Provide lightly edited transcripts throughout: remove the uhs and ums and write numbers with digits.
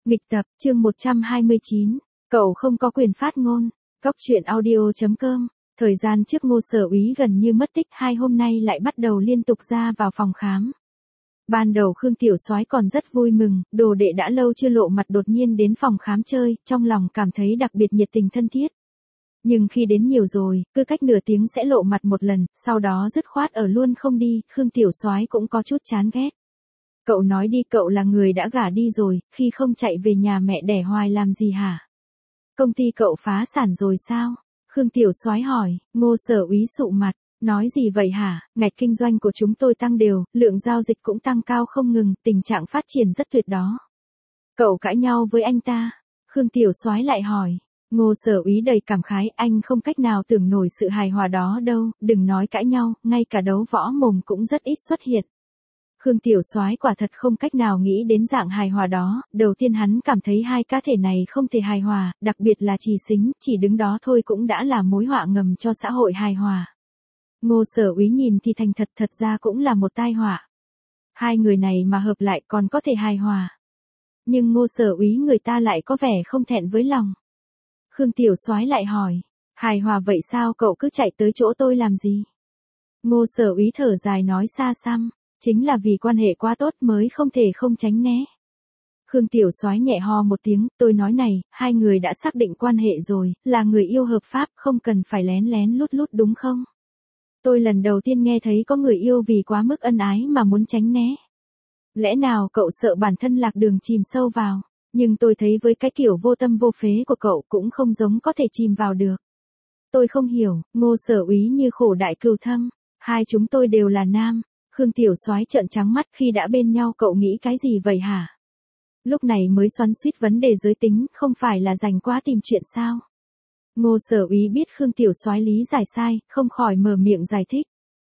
Nghịch tập, chương 129. Cậu không có quyền phát ngôn. Cóc truyện audio.com. Thời gian trước Ngô Sở Úy gần như mất tích, hôm nay lại bắt đầu liên tục ra vào phòng khám. Ban đầu Khương Tiểu Soái còn rất vui mừng, đồ đệ đã lâu chưa lộ mặt đột nhiên đến phòng khám chơi, trong lòng cảm thấy đặc biệt nhiệt tình thân thiết. Nhưng khi đến nhiều rồi, cứ cách nửa tiếng sẽ lộ mặt một lần, sau đó dứt khoát ở luôn không đi, Khương Tiểu Soái cũng có chút chán ghét. Cậu nói đi, cậu là người đã gả đi rồi, khi không chạy về nhà mẹ đẻ hoài làm gì hả? Công ty cậu phá sản rồi sao? Khương Tiểu Soái hỏi. Ngô Sở Úy sụ mặt, nói gì vậy hả? Ngạch kinh doanh của chúng tôi tăng đều, lượng giao dịch cũng tăng cao không ngừng, tình trạng phát triển rất tuyệt đó. Cậu cãi nhau với anh ta? Khương Tiểu Soái lại hỏi. Ngô Sở Úy đầy cảm khái, anh không cách nào tưởng nổi sự hài hòa đó đâu, đừng nói cãi nhau, ngay cả đấu võ mồm cũng rất ít xuất hiện. Khương Tiểu Soái quả thật không cách nào nghĩ đến dạng hài hòa đó, đầu tiên hắn cảm thấy hai cá thể này không thể hài hòa, đặc biệt là Trì Xính, chỉ đứng đó thôi cũng đã là mối họa ngầm cho xã hội hài hòa. Ngô Sở Úy nhìn thì thành thật ra cũng là một tai họa. Hai người này mà hợp lại còn có thể hài hòa. Nhưng Ngô Sở Úy người ta lại có vẻ không thẹn với lòng. Khương Tiểu Soái lại hỏi, hài hòa vậy sao cậu cứ chạy tới chỗ tôi làm gì? Ngô Sở Úy thở dài nói xa xăm. Chính là vì quan hệ quá tốt mới không thể không tránh né. Khương Tiểu Soái nhẹ ho một tiếng, tôi nói này, hai người đã xác định quan hệ rồi, là người yêu hợp pháp, không cần phải lén lén lút lút đúng không? Tôi lần đầu tiên nghe thấy có người yêu vì quá mức ân ái mà muốn tránh né. Lẽ nào cậu sợ bản thân lạc đường chìm sâu vào, nhưng tôi thấy với cái kiểu vô tâm vô phế của cậu cũng không giống có thể chìm vào được. Tôi không hiểu, Ngô Sở Úy như khổ đại cừu thâm, hai chúng tôi đều là nam. Khương Tiểu Soái trợn trắng mắt, khi đã bên nhau cậu nghĩ cái gì vậy hả? Lúc này mới xoắn xuýt vấn đề giới tính, không phải là rảnh quá tìm chuyện sao? Ngô Sở Úy biết Khương Tiểu Soái lý giải sai, không khỏi mở miệng giải thích.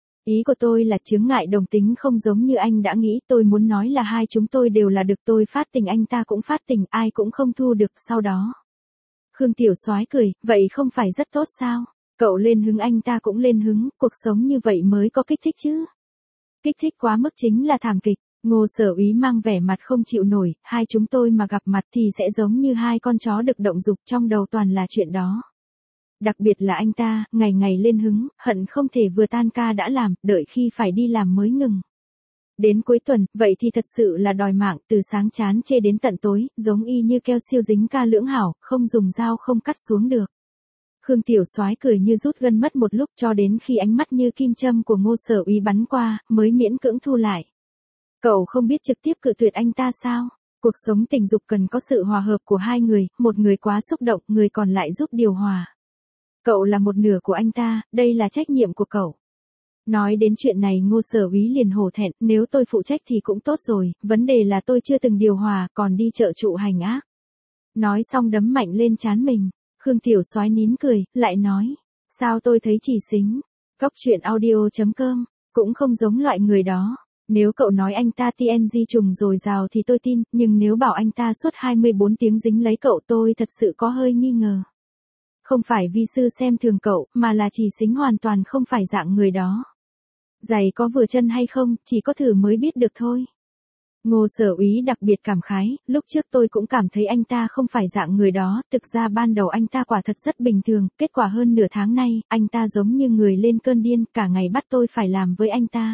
Ý của tôi là chướng ngại đồng tính không giống như anh đã nghĩ, tôi muốn nói là hai chúng tôi đều là được, tôi phát tình anh ta cũng phát tình, ai cũng không thu được sau đó. Khương Tiểu Soái cười, vậy không phải rất tốt sao? Cậu lên hứng anh ta cũng lên hứng, cuộc sống như vậy mới có kích thích chứ. Kích thích quá mức chính là thảm kịch. Ngô Sở Úy mang vẻ mặt không chịu nổi, hai chúng tôi mà gặp mặt thì sẽ giống như hai con chó được động dục, trong đầu toàn là chuyện đó. Đặc biệt là anh ta, ngày ngày lên hứng, hận không thể vừa tan ca đã làm, đợi khi phải đi làm mới ngừng. Đến cuối tuần, vậy thì thật sự là đòi mạng, từ sáng chán chê đến tận tối, giống y như keo siêu dính ca lưỡng hảo, không dùng dao không cắt xuống được. Khương Tiểu Soái cười như rút gân mất một lúc, cho đến khi ánh mắt như kim châm của Ngô Sở Úy bắn qua, mới miễn cưỡng thu lại. Cậu không biết trực tiếp cự tuyệt anh ta sao? Cuộc sống tình dục cần có sự hòa hợp của hai người, một người quá xúc động, người còn lại giúp điều hòa. Cậu là một nửa của anh ta, đây là trách nhiệm của cậu. Nói đến chuyện này Ngô Sở Úy liền hổ thẹn, nếu tôi phụ trách thì cũng tốt rồi, vấn đề là tôi chưa từng điều hòa, còn đi trợ trụ hành ác. Nói xong đấm mạnh lên trán mình. Khương Tiểu Soái nín cười, lại nói, sao tôi thấy Trì Xính, Cóc truyện audio.com, cũng không giống loại người đó. Nếu cậu nói anh ta TNG trùng dồi dào thì tôi tin, nhưng nếu bảo anh ta suốt 24 tiếng dính lấy cậu tôi thật sự có hơi nghi ngờ. Không phải vi sư xem thường cậu, mà là Trì Xính hoàn toàn không phải dạng người đó. Giày có vừa chân hay không, chỉ có thử mới biết được thôi. Ngô Sở Úy đặc biệt cảm khái, lúc trước tôi cũng cảm thấy anh ta không phải dạng người đó, thực ra ban đầu anh ta quả thật rất bình thường, kết quả hơn nửa tháng nay, anh ta giống như người lên cơn điên, cả ngày bắt tôi phải làm với anh ta.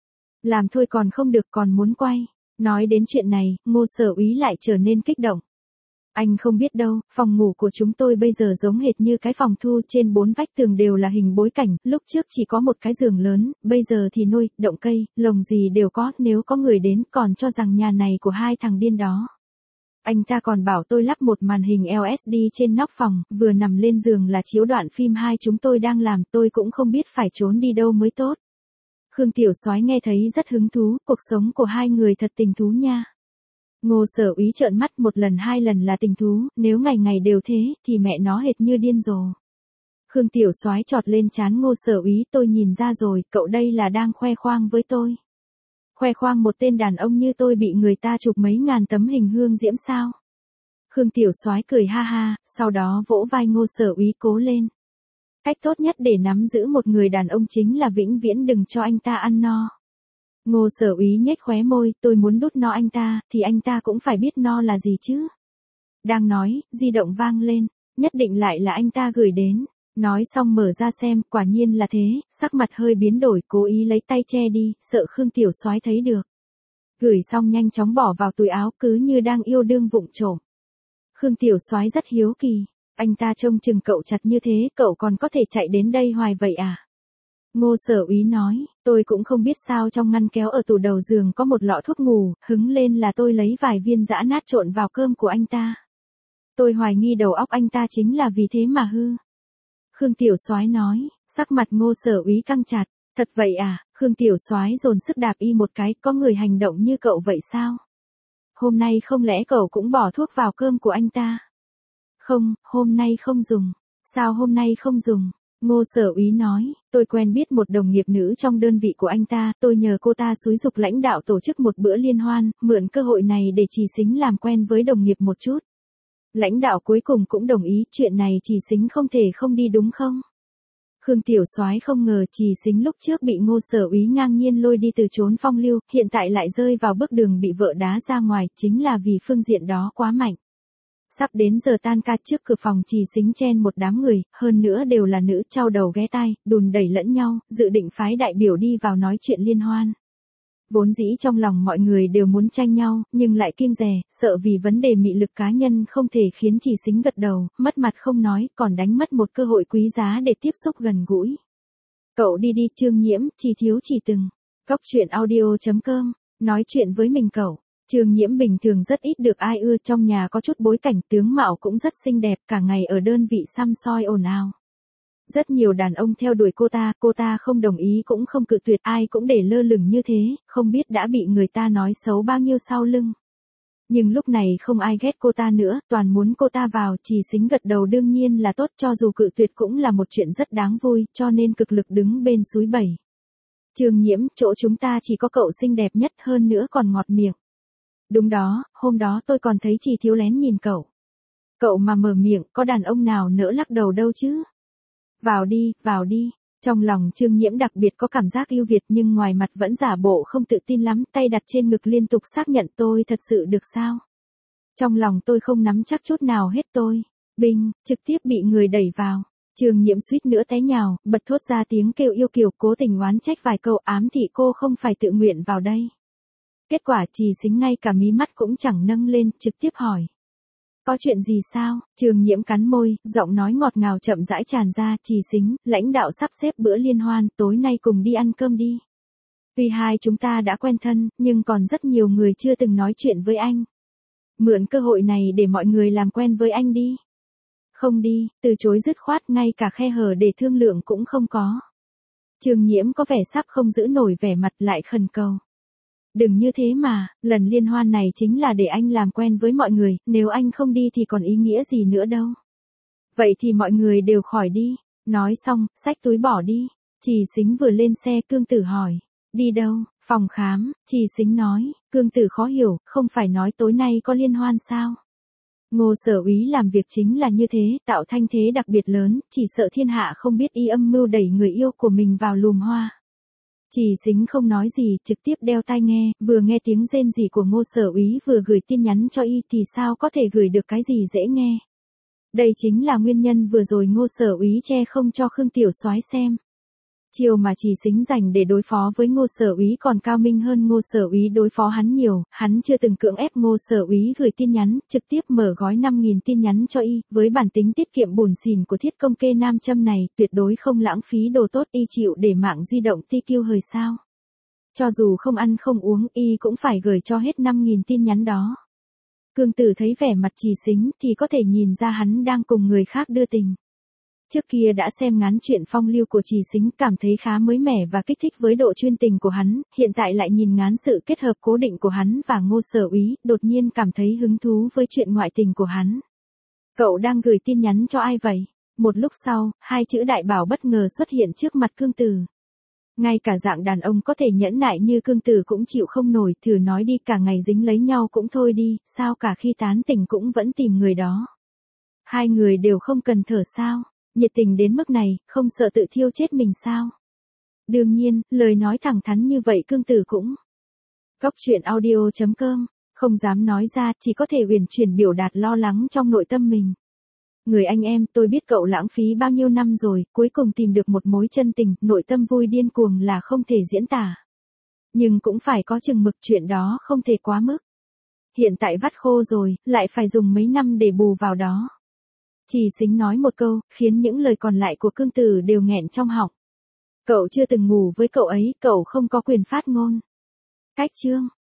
Làm thôi còn không được còn muốn quay. Nói đến chuyện này, Ngô Sở Úy lại trở nên kích động. Anh không biết đâu, phòng ngủ của chúng tôi bây giờ giống hệt như cái phòng thu, trên 4 vách tường đều là hình bối cảnh, lúc trước chỉ có một cái giường lớn, bây giờ thì nôi, động cây, lồng gì đều có, nếu có người đến còn cho rằng nhà này của hai thằng điên đó. Anh ta còn bảo tôi lắp một màn hình LCD trên nóc phòng, vừa nằm lên giường là chiếu đoạn phim hai chúng tôi đang làm, tôi cũng không biết phải trốn đi đâu mới tốt. Khương Tiểu Soái nghe thấy rất hứng thú, cuộc sống của hai người thật tình thú nha. Ngô Sở Úy trợn mắt, một lần hai lần là tình thú, nếu ngày ngày đều thế, thì mẹ nó hệt như điên rồ. Khương Tiểu Soái chọt lên trán Ngô Sở Úy, tôi nhìn ra rồi, cậu đây là đang khoe khoang với tôi. Khoe khoang một tên đàn ông như tôi bị người ta chụp mấy ngàn tấm hình hương diễm sao? Khương Tiểu Soái cười ha ha, sau đó vỗ vai Ngô Sở Úy, cố lên. Cách tốt nhất để nắm giữ một người đàn ông chính là vĩnh viễn đừng cho anh ta ăn no. Ngô Sở Úy nhếch khóe môi, tôi muốn đút no anh ta, thì anh ta cũng phải biết no là gì chứ. Đang nói, di động vang lên, nhất định lại là anh ta gửi đến. Nói xong mở ra xem, quả nhiên là thế, sắc mặt hơi biến đổi, cố ý lấy tay che đi, sợ Khương Tiểu Soái thấy được. Gửi xong nhanh chóng bỏ vào túi áo, cứ như đang yêu đương vụng trộm. Khương Tiểu Soái rất hiếu kỳ, anh ta trông chừng cậu chặt như thế, cậu còn có thể chạy đến đây hoài vậy à? Ngô Sở Úy nói, tôi cũng không biết sao trong ngăn kéo ở tủ đầu giường có một lọ thuốc ngủ, hứng lên là tôi lấy vài viên giã nát trộn vào cơm của anh ta. Tôi hoài nghi đầu óc anh ta chính là vì thế mà hư. Khương Tiểu Soái nói, sắc mặt Ngô Sở Úy căng chặt, thật vậy à? Khương Tiểu Soái dồn sức đạp y một cái, có người hành động như cậu vậy sao? Hôm nay không lẽ cậu cũng bỏ thuốc vào cơm của anh ta? Không, hôm nay không dùng. Sao hôm nay không dùng? Ngô Sở Úy nói, tôi quen biết một đồng nghiệp nữ trong đơn vị của anh ta, tôi nhờ cô ta xúi giục lãnh đạo tổ chức một bữa liên hoan, mượn cơ hội này để Trì Sính làm quen với đồng nghiệp một chút. Lãnh đạo cuối cùng cũng đồng ý, chuyện này Trì Sính không thể không đi đúng không? Khương Tiểu Soái không ngờ Trì Sính lúc trước bị Ngô Sở Úy ngang nhiên lôi đi từ trốn phong lưu, hiện tại lại rơi vào bước đường bị vợ đá ra ngoài, chính là vì phương diện đó quá mạnh. Sắp đến giờ tan ca, trước cửa phòng Trì Sính chen một đám người, hơn nữa đều là nữ, chau đầu ghé tai, đùn đẩy lẫn nhau, dự định phái đại biểu đi vào nói chuyện liên hoan. Vốn dĩ trong lòng mọi người đều muốn tranh nhau, nhưng lại kiêng dè, sợ vì vấn đề mị lực cá nhân không thể khiến Trì Sính gật đầu, mất mặt không nói, còn đánh mất một cơ hội quý giá để tiếp xúc gần gũi. Cậu đi đi, Trương Nhiễm, Trì Thiếu Trì từng. Cóc truyện audio.com, nói chuyện với mình cậu. Trương Nhiễm bình thường rất ít được ai ưa, trong nhà có chút bối cảnh, tướng mạo cũng rất xinh đẹp, cả ngày ở đơn vị săm soi ồn ào. Rất nhiều đàn ông theo đuổi cô ta không đồng ý cũng không cự tuyệt, ai cũng để lơ lửng như thế, không biết đã bị người ta nói xấu bao nhiêu sau lưng. Nhưng lúc này không ai ghét cô ta nữa, toàn muốn cô ta vào, Trì Sính gật đầu đương nhiên là tốt, cho dù cự tuyệt cũng là một chuyện rất đáng vui, cho nên cực lực đứng bên suối bẩy. Trương Nhiễm, chỗ chúng ta chỉ có cậu xinh đẹp nhất, hơn nữa còn ngọt miệng. Đúng đó, hôm đó tôi còn thấy Trì Thiếu lén nhìn cậu. Cậu mà mở miệng, có đàn ông nào nỡ lắc đầu đâu chứ. Vào đi, vào đi. Trong lòng Trương Nhiễm đặc biệt có cảm giác ưu việt nhưng ngoài mặt vẫn giả bộ không tự tin lắm, tay đặt trên ngực liên tục xác nhận tôi thật sự được sao. Trong lòng tôi không nắm chắc chút nào hết tôi. Binh, trực tiếp bị người đẩy vào. Trương Nhiễm suýt nữa té nhào, bật thốt ra tiếng kêu yêu kiều, cố tình oán trách vài câu, ám thị cô không phải tự nguyện vào đây. Kết quả Trì Sính ngay cả mí mắt cũng chẳng nâng lên, trực tiếp hỏi. Có chuyện gì sao? Trương Nhiễm cắn môi, giọng nói ngọt ngào chậm rãi tràn ra, Trì Sính, lãnh đạo sắp xếp bữa liên hoan, tối nay cùng đi ăn cơm đi. Tuy hai chúng ta đã quen thân, nhưng còn rất nhiều người chưa từng nói chuyện với anh. Mượn cơ hội này để mọi người làm quen với anh đi. Không đi, từ chối dứt khoát, ngay cả khe hở để thương lượng cũng không có. Trương Nhiễm có vẻ sắp không giữ nổi vẻ mặt, lại khẩn cầu. Đừng như thế mà, lần liên hoan này chính là để anh làm quen với mọi người, nếu anh không đi thì còn ý nghĩa gì nữa đâu. Vậy thì mọi người đều khỏi đi. Nói xong, xách túi bỏ đi. Trì Sính vừa lên xe, Cương Tử hỏi. Đi đâu? Phòng khám. Trì Sính nói. Cương Tử khó hiểu, không phải nói tối nay có liên hoan sao? Ngô Sở Úy làm việc chính là như thế, tạo thanh thế đặc biệt lớn, chỉ sợ thiên hạ không biết y âm mưu đẩy người yêu của mình vào lùm hoa. Trì Sính không nói gì, trực tiếp đeo tai nghe, vừa nghe tiếng rên rỉ của Ngô Sở Úy vừa gửi tin nhắn cho y thì sao có thể gửi được cái gì dễ nghe. Đây chính là nguyên nhân vừa rồi Ngô Sở Úy che không cho Khương Tiểu Soái xem. Chiều mà Trì Sính dành để đối phó với Ngô Sở Úy còn cao minh hơn Ngô Sở Úy đối phó hắn nhiều, hắn chưa từng cưỡng ép Ngô Sở Úy gửi tin nhắn, trực tiếp mở gói 5.000 tin nhắn cho y, với bản tính tiết kiệm bủn xỉn của thiết công kê nam châm này, tuyệt đối không lãng phí đồ tốt, y chịu để mạng di động TQ hời sao. Cho dù không ăn không uống, y cũng phải gửi cho hết 5.000 tin nhắn đó. Cương Tử thấy vẻ mặt Trì Sính thì có thể nhìn ra hắn đang cùng người khác đưa tình. Trước kia đã xem ngán chuyện phong lưu của Trì Sính, cảm thấy khá mới mẻ và kích thích với độ chuyên tình của hắn, hiện tại lại nhìn ngán sự kết hợp cố định của hắn và Ngô Sở Úy, đột nhiên cảm thấy hứng thú với chuyện ngoại tình của hắn. Cậu đang gửi tin nhắn cho ai vậy? Một lúc sau, hai chữ đại bảo bất ngờ xuất hiện trước mặt Cương Tử. Ngay cả dạng đàn ông có thể nhẫn nại như Cương Tử cũng chịu không nổi, thử nói đi, cả ngày dính lấy nhau cũng thôi đi, sao cả khi tán tỉnh cũng vẫn tìm người đó. Hai người đều không cần thở sao? Nhiệt tình đến mức này, không sợ tự thiêu chết mình sao? Đương nhiên, lời nói thẳng thắn như vậy Cương Tử cũng. Cóc truyện audio.com Không dám nói ra, chỉ có thể uyển chuyển biểu đạt lo lắng trong nội tâm mình. Người anh em, tôi biết cậu lãng phí bao nhiêu năm rồi, cuối cùng tìm được một mối chân tình, nội tâm vui điên cuồng là không thể diễn tả. Nhưng cũng phải có chừng mực, chuyện đó không thể quá mức. Hiện tại vắt khô rồi, lại phải dùng mấy năm để bù vào đó. Chỉ xính nói một câu, khiến những lời còn lại của Cương Tử đều nghẹn trong họng. Cậu chưa từng ngủ với cậu ấy, cậu không có quyền phát ngôn. Cách chương